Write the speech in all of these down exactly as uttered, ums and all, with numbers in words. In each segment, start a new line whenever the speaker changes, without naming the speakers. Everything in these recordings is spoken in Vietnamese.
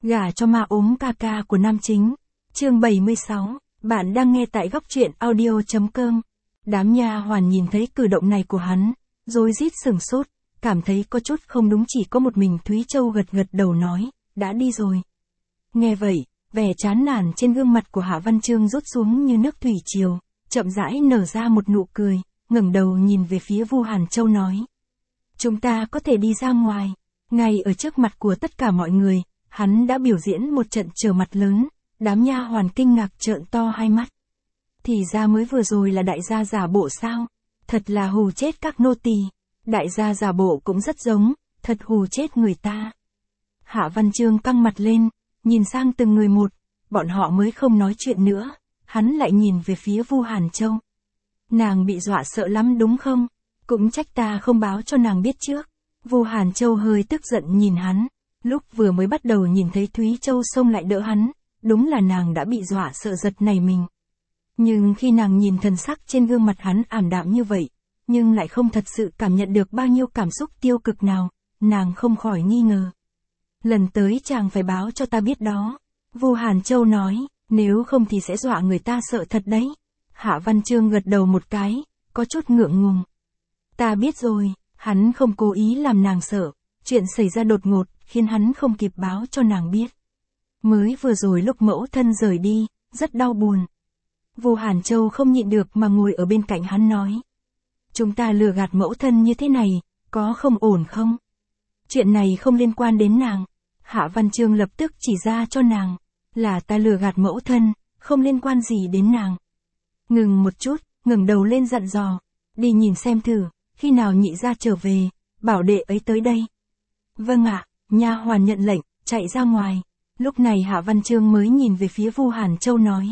Gả cho ma ốm ca ca của nam chính. Chương bảy mươi sáu, bạn đang nghe tại góc truyện audio chấm com. Đám nha hoàn nhìn thấy cử động này của hắn, rồi rít sửng sốt, cảm thấy có chút không đúng, chỉ có một mình Thúy Châu gật gật đầu nói, đã đi rồi. Nghe vậy, vẻ chán nản trên gương mặt của Hạ Văn Chương rút xuống như nước thủy triều, chậm rãi nở ra một nụ cười, ngẩng đầu nhìn về phía Vu Hàn Châu nói. Chúng ta có thể đi ra ngoài. Ngay ở trước mặt của tất cả mọi người, hắn đã biểu diễn một trận trở mặt lớn, đám nha hoàn kinh ngạc trợn to hai mắt. Thì ra mới vừa rồi là đại gia giả bộ sao? Thật là hù chết các nô tỳ. Đại gia giả bộ cũng rất giống, thật hù chết người ta. Hạ Văn Chương căng mặt lên, nhìn sang từng người một, bọn họ mới không nói chuyện nữa, hắn lại nhìn về phía Vu Hàn Châu. Nàng bị dọa sợ lắm đúng không? Cũng trách ta không báo cho nàng biết trước. Vu Hàn Châu hơi tức giận nhìn hắn, lúc vừa mới bắt đầu nhìn thấy Thúy Châu xông lại đỡ hắn, đúng là nàng đã bị dọa sợ giật nảy mình. Nhưng khi nàng nhìn thần sắc trên gương mặt hắn ảm đạm như vậy, nhưng lại không thật sự cảm nhận được bao nhiêu cảm xúc tiêu cực nào, nàng không khỏi nghi ngờ. Lần tới chàng phải báo cho ta biết đó. Vu Hàn Châu nói, nếu không thì sẽ dọa người ta sợ thật đấy. Hạ Văn Chương gật đầu một cái, có chút ngượng ngùng. Ta biết rồi, hắn không cố ý làm nàng sợ, chuyện xảy ra đột ngột, khiến hắn không kịp báo cho nàng biết. Mới vừa rồi lúc mẫu thân rời đi, rất đau buồn. Vu Hàn Châu không nhịn được mà ngồi ở bên cạnh hắn nói. Chúng ta lừa gạt mẫu thân như thế này, có không ổn không? Chuyện này không liên quan đến nàng. Hạ Văn Chương lập tức chỉ ra cho nàng, là ta lừa gạt mẫu thân, không liên quan gì đến nàng. Ngừng một chút, ngẩng đầu lên dặn dò, đi nhìn xem thử, khi nào nhị gia trở về, bảo đệ ấy tới đây. Vâng ạ, nha hoàn nhận lệnh, chạy ra ngoài. Lúc này Hạ Văn Chương mới nhìn về phía Vu Hàn Châu nói.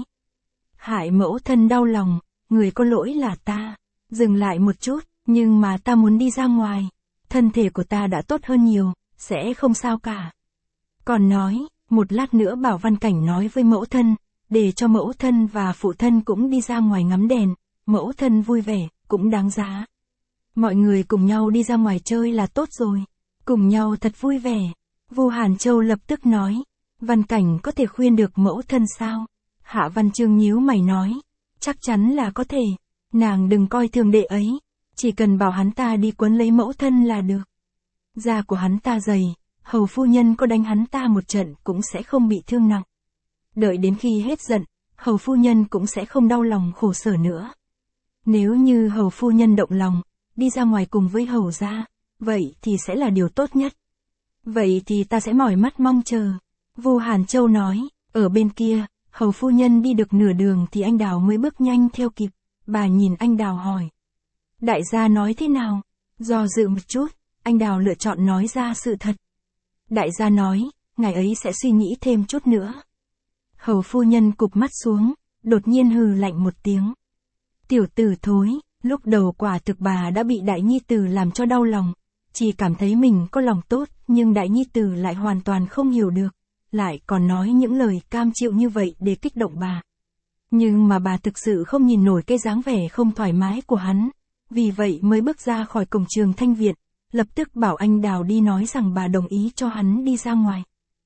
Hại mẫu thân đau lòng, người có lỗi là ta. Dừng lại một chút, nhưng mà ta muốn đi ra ngoài. Thân thể của ta đã tốt hơn nhiều, sẽ không sao cả. Còn nói, một lát nữa bảo Văn Cảnh nói với mẫu thân, để cho mẫu thân và phụ thân cũng đi ra ngoài ngắm đèn, mẫu thân vui vẻ, cũng đáng giá. Mọi người cùng nhau đi ra ngoài chơi là tốt rồi, cùng nhau thật vui vẻ. Vu Hàn Châu lập tức nói, Văn Cảnh có thể khuyên được mẫu thân sao? Hạ Văn Chương nhíu mày nói, chắc chắn là có thể, nàng đừng coi thường đệ ấy, chỉ cần bảo hắn ta đi quấn lấy mẫu thân là được. Da của hắn ta dày, hầu phu nhân có đánh hắn ta một trận cũng sẽ không bị thương nặng. Đợi đến khi hết giận, hầu phu nhân cũng sẽ không đau lòng khổ sở nữa. Nếu như hầu phu nhân động lòng, đi ra ngoài cùng với hầu gia, vậy thì sẽ là điều tốt nhất. Vậy thì ta sẽ mỏi mắt mong chờ. Vu Hàn Châu nói, ở bên kia, hầu phu nhân đi được nửa đường thì anh Đào mới bước nhanh theo kịp. Bà nhìn anh Đào hỏi. Đại gia nói thế nào? Do dự một chút, anh Đào lựa chọn nói ra sự thật. Đại gia nói, ngài ấy sẽ suy nghĩ thêm chút nữa. Hầu phu nhân cụp mắt xuống, đột nhiên hừ lạnh một tiếng. Tiểu tử thối, lúc đầu quả thực bà đã bị đại nhi tử làm cho đau lòng, chỉ cảm thấy mình có lòng tốt, nhưng đại nhi tử lại hoàn toàn không hiểu được, lại còn nói những lời cam chịu như vậy để kích động bà. Nhưng mà bà thực sự không nhìn nổi cái dáng vẻ không thoải mái của hắn, vì vậy mới bước ra khỏi cổng trường Thanh Viện, lập tức bảo anh Đào đi nói rằng bà đồng ý cho hắn đi ra ngoài.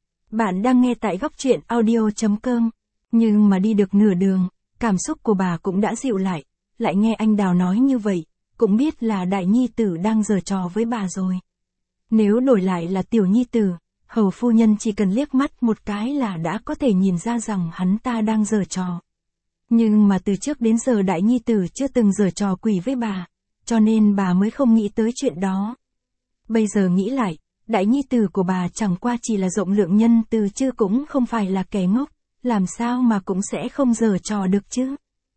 Bạn đang nghe tại góc truyện audio chấm com, nhưng mà đi được nửa đường, cảm xúc của bà cũng đã dịu lại, lại nghe anh Đào nói như vậy, cũng biết là đại nhi tử đang giở trò với bà rồi. Nếu đổi lại là tiểu nhi tử, hầu phu nhân chỉ cần liếc mắt một cái là đã có thể nhìn ra rằng hắn ta đang giở trò. Nhưng mà từ trước đến giờ đại nhi tử chưa từng giở trò quỷ với bà, cho nên bà mới không nghĩ tới chuyện đó. Bây giờ nghĩ lại, đại nhi tử của bà chẳng qua chỉ là rộng lượng nhân từ chứ cũng không phải là kẻ ngốc, làm sao mà cũng sẽ không giở trò được chứ.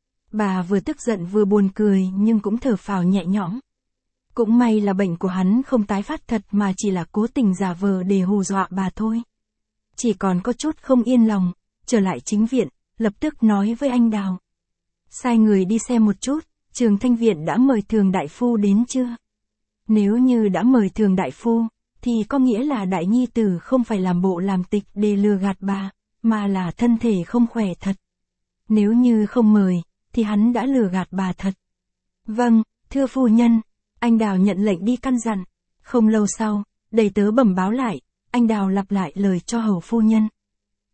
Bà vừa tức giận vừa buồn cười nhưng cũng thở phào nhẹ nhõm. Cũng may là bệnh của hắn không tái phát thật mà chỉ là cố tình giả vờ để hù dọa bà thôi. Chỉ còn có chút không yên lòng, trở lại chính viện, lập tức nói với anh Đào. Sai người đi xem một chút, trường Thanh Viện đã mời Thường đại phu đến chưa? Nếu như đã mời Thường đại phu, thì có nghĩa là đại nhi tử không phải làm bộ làm tịch để lừa gạt bà, mà là thân thể không khỏe thật. Nếu như không mời, thì hắn đã lừa gạt bà thật. Vâng, thưa phu nhân, anh Đào nhận lệnh đi căn dặn. Không lâu sau, đầy tớ bẩm báo lại, anh Đào lặp lại lời cho hầu phu nhân,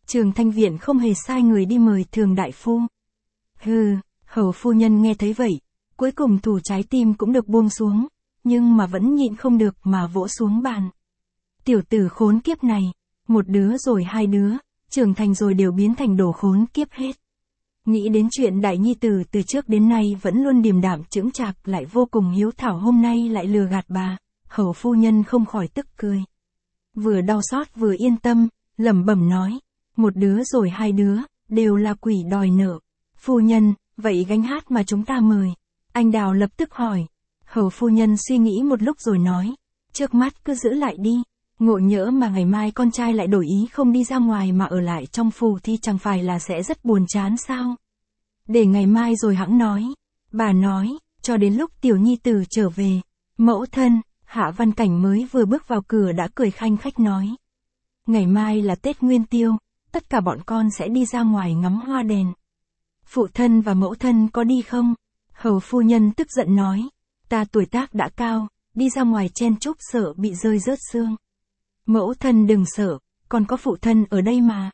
Trường Thanh Viện không hề sai người đi mời Thường đại phu. Hừ, Hầu phu nhân nghe thấy vậy, cuối cùng thủ trái tim cũng được buông xuống, nhưng mà vẫn nhịn không được mà vỗ xuống bàn. Tiểu tử khốn kiếp này, một đứa rồi hai đứa, trưởng thành rồi đều biến thành đồ khốn kiếp hết. Nghĩ đến chuyện đại nhi tử từ trước đến nay vẫn luôn điềm đạm chững chạc lại vô cùng hiếu thảo hôm nay lại lừa gạt bà, Hầu phu nhân không khỏi tức cười. Vừa đau xót vừa yên tâm, lẩm bẩm nói, một đứa rồi hai đứa, đều là quỷ đòi nợ. Phu nhân, vậy gánh hát mà chúng ta mời. Anh Đào lập tức hỏi. Hầu phu nhân suy nghĩ một lúc rồi nói, trước mắt cứ giữ lại đi. Ngộ nhỡ mà ngày mai con trai lại đổi ý không đi ra ngoài mà ở lại trong phủ thì chẳng phải là sẽ rất buồn chán sao? Để ngày mai rồi hẵng nói. Bà nói, cho đến lúc tiểu nhi tử trở về. Mẫu thân, Hạ Văn Cảnh mới vừa bước vào cửa đã cười khanh khách nói. Ngày mai là Tết Nguyên Tiêu, tất cả bọn con sẽ đi ra ngoài ngắm hoa đèn. Phụ thân và mẫu thân có đi không? Hầu phu nhân tức giận nói, ta tuổi tác đã cao, đi ra ngoài chen chúc sợ bị rơi rớt xương. Mẫu thân đừng sợ, còn có phụ thân ở đây mà.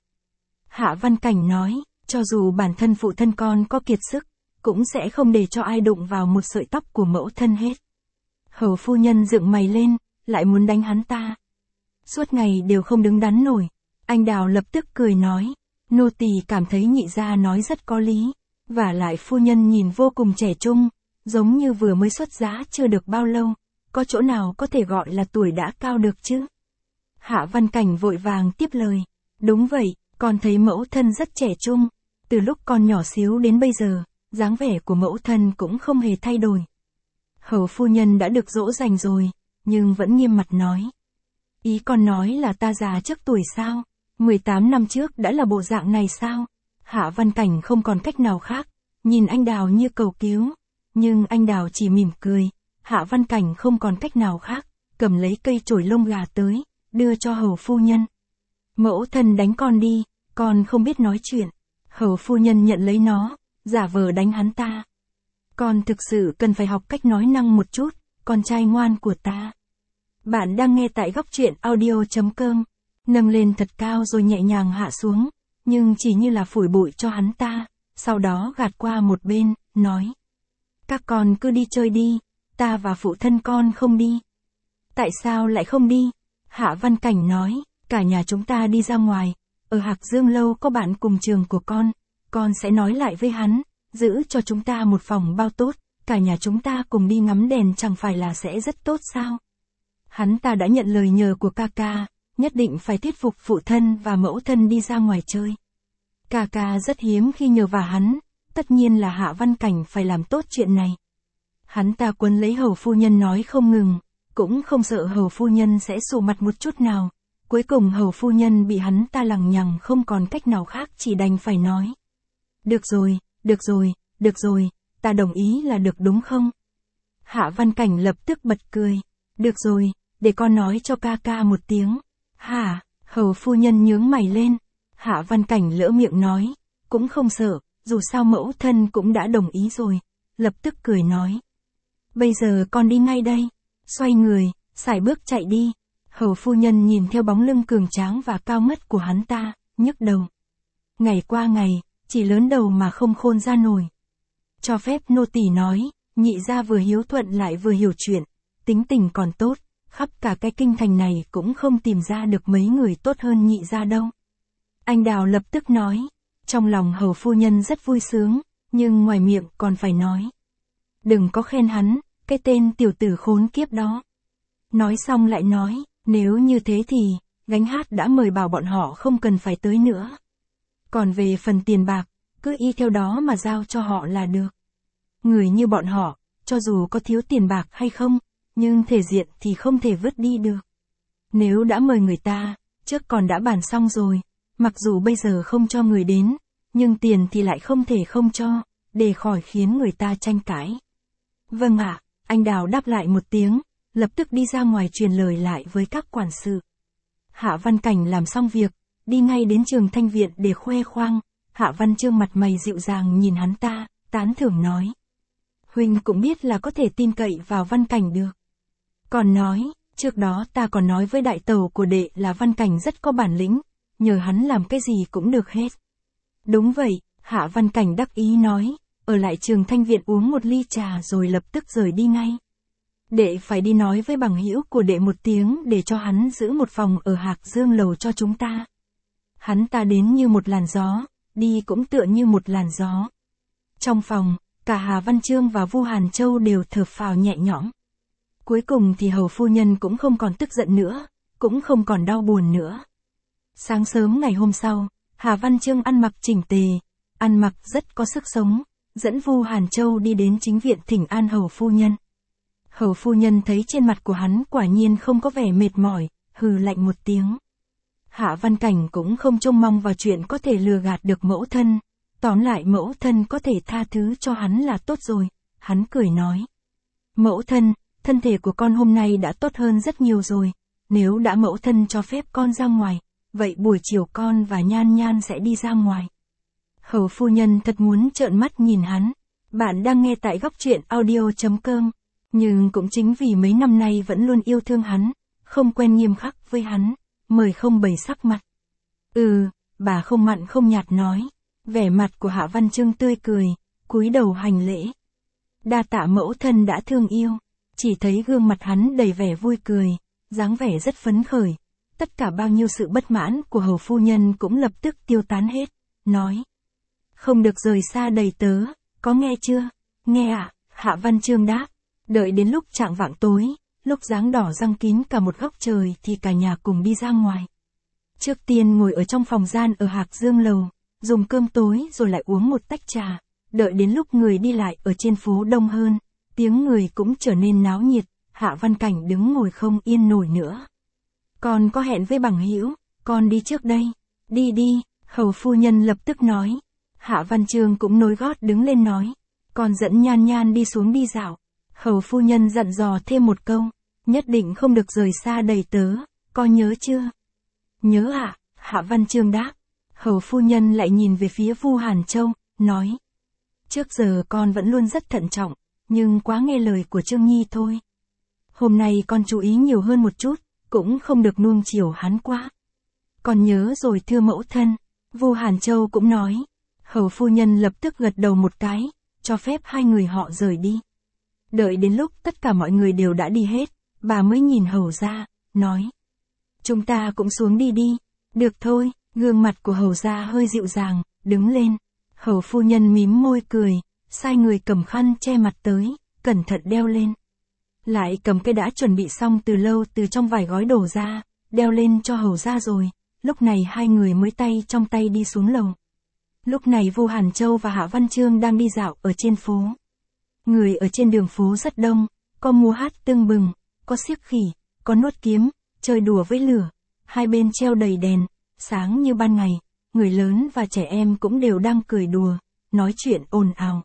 Hạ Văn Cảnh nói, cho dù bản thân phụ thân con có kiệt sức, cũng sẽ không để cho ai đụng vào một sợi tóc của mẫu thân hết. Hầu phu nhân dựng mày lên, lại muốn đánh hắn ta. Suốt ngày đều không đứng đắn nổi. Anh Đào lập tức cười nói, nô tỳ cảm thấy nhị gia nói rất có lý, và lại phu nhân nhìn vô cùng trẻ trung, giống như vừa mới xuất giá chưa được bao lâu, có chỗ nào có thể gọi là tuổi đã cao được chứ? Hạ Văn Cảnh vội vàng tiếp lời, đúng vậy, con thấy mẫu thân rất trẻ trung, từ lúc con nhỏ xíu đến bây giờ, dáng vẻ của mẫu thân cũng không hề thay đổi. Hầu phu nhân đã được dỗ dành rồi, nhưng vẫn nghiêm mặt nói. Ý con nói là ta già trước tuổi sao? mười tám năm trước đã là bộ dạng này sao? Hạ Văn Cảnh không còn cách nào khác, nhìn anh Đào như cầu cứu. Nhưng anh Đào chỉ mỉm cười, Hạ Văn Cảnh không còn cách nào khác, cầm lấy cây chổi lông gà tới, đưa cho hầu phu nhân. Mẫu thân đánh con đi, con không biết nói chuyện. Hầu phu nhân nhận lấy nó, giả vờ đánh hắn ta. Con thực sự cần phải học cách nói năng một chút, con trai ngoan của ta. Bạn đang nghe tại góc truyện audio chấm com. Nâng lên thật cao rồi nhẹ nhàng hạ xuống, nhưng chỉ như là phủi bụi cho hắn ta, sau đó gạt qua một bên, nói. Các con cứ đi chơi đi, ta và phụ thân con không đi. Tại sao lại không đi? Hạ Văn Cảnh nói, cả nhà chúng ta đi ra ngoài, ở Hạc Dương Lâu có bạn cùng trường của con, con sẽ nói lại với hắn, giữ cho chúng ta một phòng bao tốt, cả nhà chúng ta cùng đi ngắm đèn chẳng phải là sẽ rất tốt sao? Hắn ta đã nhận lời nhờ của ca ca, nhất định phải thuyết phục phụ thân và mẫu thân đi ra ngoài chơi. Ca ca rất hiếm khi nhờ vả hắn, tất nhiên là Hạ Văn Cảnh phải làm tốt chuyện này. Hắn ta quấn lấy hầu phu nhân nói không ngừng, cũng không sợ hầu phu nhân sẽ sụ mặt một chút nào. Cuối cùng hầu phu nhân bị hắn ta lằng nhằng không còn cách nào khác chỉ đành phải nói. Được rồi, được rồi, được rồi, ta đồng ý là được đúng không? Hạ Văn Cảnh lập tức bật cười. Được rồi, để con nói cho ca ca một tiếng. Hả? Hầu phu nhân nhướng mày lên. Hạ Văn Cảnh lỡ miệng nói. Cũng không sợ, dù sao mẫu thân cũng đã đồng ý rồi. Lập tức cười nói. Bây giờ con đi ngay đây. Xoay người, sải bước chạy đi. Hầu phu nhân nhìn theo bóng lưng cường tráng và cao ngất của hắn ta, nhức đầu. Ngày qua ngày, chỉ lớn đầu mà không khôn ra nổi. Cho phép nô tỳ nói, nhị gia vừa hiếu thuận lại vừa hiểu chuyện, tính tình còn tốt, khắp cả cái kinh thành này cũng không tìm ra được mấy người tốt hơn nhị gia đâu. Anh Đào lập tức nói, trong lòng hầu phu nhân rất vui sướng, nhưng ngoài miệng còn phải nói. Đừng có khen hắn, cái tên tiểu tử khốn kiếp đó. Nói xong lại nói, nếu như thế thì, gánh hát đã mời bảo bọn họ không cần phải tới nữa. Còn về phần tiền bạc, cứ y theo đó mà giao cho họ là được. Người như bọn họ, cho dù có thiếu tiền bạc hay không, nhưng thể diện thì không thể vứt đi được. Nếu đã mời người ta, trước còn đã bàn xong rồi, mặc dù bây giờ không cho người đến, nhưng tiền thì lại không thể không cho, để khỏi khiến người ta tranh cãi. Vâng ạ, anh Đào đáp lại một tiếng, lập tức đi ra ngoài truyền lời lại với các quản sự. Hạ Văn Cảnh làm xong việc, đi ngay đến Trường Thanh Viện để khoe khoang. Hạ Văn Chương mặt mày dịu dàng nhìn hắn ta, tán thưởng nói. Huynh cũng biết là có thể tin cậy vào Văn Cảnh được. Còn nói, trước đó ta còn nói với đại tẩu của đệ là Văn Cảnh rất có bản lĩnh, nhờ hắn làm cái gì cũng được hết. Đúng vậy, Hạ Văn Cảnh đắc ý nói, ở lại Trường Thanh Viện uống một ly trà rồi lập tức rời đi ngay. Đệ phải đi nói với bằng hữu của đệ một tiếng để cho hắn giữ một phòng ở Hạc Dương Lầu cho chúng ta. Hắn ta đến như một làn gió, đi cũng tựa như một làn gió. Trong phòng, cả Hà Văn Chương và Vu Hàn Châu đều thở phào nhẹ nhõm. Cuối cùng thì hầu phu nhân cũng không còn tức giận nữa, cũng không còn đau buồn nữa. Sáng sớm ngày hôm sau, Hà Văn Chương ăn mặc chỉnh tề, ăn mặc rất có sức sống, dẫn Vu Hàn Châu đi đến chính viện thỉnh an hầu phu nhân. Hầu phu nhân thấy trên mặt của hắn quả nhiên không có vẻ mệt mỏi, hừ lạnh một tiếng. Hạ Văn Cảnh cũng không trông mong vào chuyện có thể lừa gạt được mẫu thân, tóm lại mẫu thân có thể tha thứ cho hắn là tốt rồi, hắn cười nói. Mẫu thân, thân thể của con hôm nay đã tốt hơn rất nhiều rồi, nếu đã mẫu thân cho phép con ra ngoài, vậy buổi chiều con và Nhan Nhan sẽ đi ra ngoài. Hầu phu nhân thật muốn trợn mắt nhìn hắn. Bạn đang nghe tại góc truyện audio chấm com. Nhưng cũng chính vì mấy năm nay vẫn luôn yêu thương hắn, không quen nghiêm khắc với hắn, mời không bày sắc mặt. Ừ, bà không mặn không nhạt nói. Vẻ mặt của Hạ Văn Chương tươi cười, cúi đầu hành lễ. Đa tạ mẫu thân đã thương yêu, chỉ thấy gương mặt hắn đầy vẻ vui cười, dáng vẻ rất phấn khởi. Tất cả bao nhiêu sự bất mãn của hầu phu nhân cũng lập tức tiêu tán hết, nói. Không được rời xa đầy tớ, có nghe chưa? Nghe ạ, à? Hạ Văn Chương đáp. Đợi đến lúc chạng vạng tối, lúc dáng đỏ răng kín cả một góc trời thì cả nhà cùng đi ra ngoài. Trước tiên ngồi ở trong phòng gian ở Hạc Dương Lầu, dùng cơm tối rồi lại uống một tách trà. Đợi đến lúc người đi lại ở trên phố đông hơn, tiếng người cũng trở nên náo nhiệt, Hạ Văn Cảnh đứng ngồi không yên nổi nữa. Con có hẹn với bằng hữu, con đi trước đây. Đi đi, hầu phu nhân lập tức nói. Hạ Văn Chương cũng nối gót đứng lên nói. Con dẫn Nhan Nhan đi xuống đi dạo. Hầu phu nhân dặn dò thêm một câu. Nhất định không được rời xa đầy tớ, con nhớ chưa? Nhớ ạ, à? Hạ Văn Chương đáp. Hầu phu nhân lại nhìn về phía Vu Hàn Châu, nói. Trước giờ con vẫn luôn rất thận trọng, nhưng quá nghe lời của Chương Nhi thôi. Hôm nay con chú ý nhiều hơn một chút, cũng không được nuông chiều hắn quá. Con nhớ rồi thưa mẫu thân. Vu Hàn Châu cũng nói. Hầu phu nhân lập tức gật đầu một cái, cho phép hai người họ rời đi. Đợi đến lúc tất cả mọi người đều đã đi hết, bà mới nhìn hầu ra, nói. Chúng ta cũng xuống đi đi. Được thôi, gương mặt của hầu ra hơi dịu dàng, đứng lên. Hầu phu nhân mím môi cười, sai người cầm khăn che mặt tới, cẩn thận đeo lên. Lại cầm cái đã chuẩn bị xong từ lâu từ trong vài gói đồ ra, đeo lên cho hầu ra rồi. Lúc này hai người mới tay trong tay đi xuống lầu. Lúc này Vu Hàn Châu và Hạ Văn Chương đang đi dạo ở trên phố. Người ở trên đường phố rất đông, có múa hát tưng bừng, có xiếc khỉ, có nuốt kiếm, chơi đùa với lửa. Hai bên treo đầy đèn, sáng như ban ngày, người lớn và trẻ em cũng đều đang cười đùa, nói chuyện ồn ào.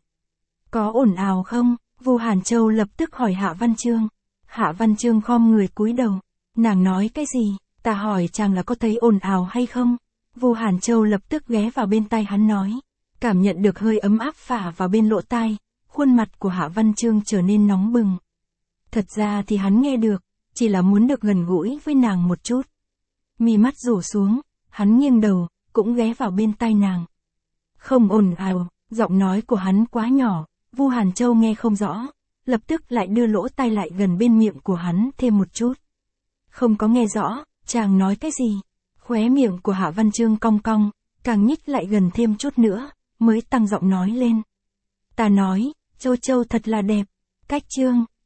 Có ồn ào không? Vu Hàn Châu lập tức hỏi Hạ Văn Chương. Hạ Văn Chương khom người cúi đầu. Nàng nói cái gì? Ta hỏi chàng là có thấy ồn ào hay không? Vu Hàn Châu lập tức ghé vào bên tai hắn nói. Cảm nhận được hơi ấm áp phả vào bên lỗ tai, khuôn mặt của Hạ Văn Chương trở nên nóng bừng. Thật ra thì hắn nghe được, chỉ là muốn được gần gũi với nàng một chút. Mi mắt rủ xuống, hắn nghiêng đầu, cũng ghé vào bên tai nàng. Không ồn ào, giọng nói của hắn quá nhỏ, Vu Hàn Châu nghe không rõ, lập tức lại đưa lỗ tai lại gần bên miệng của hắn thêm một chút. Không có nghe rõ, chàng nói cái gì? Khóe miệng của Hạ Văn Chương cong cong, càng nhích lại gần thêm chút nữa, mới tăng giọng nói lên. Ta nói, Châu Châu thật là đẹp. Cách Chương,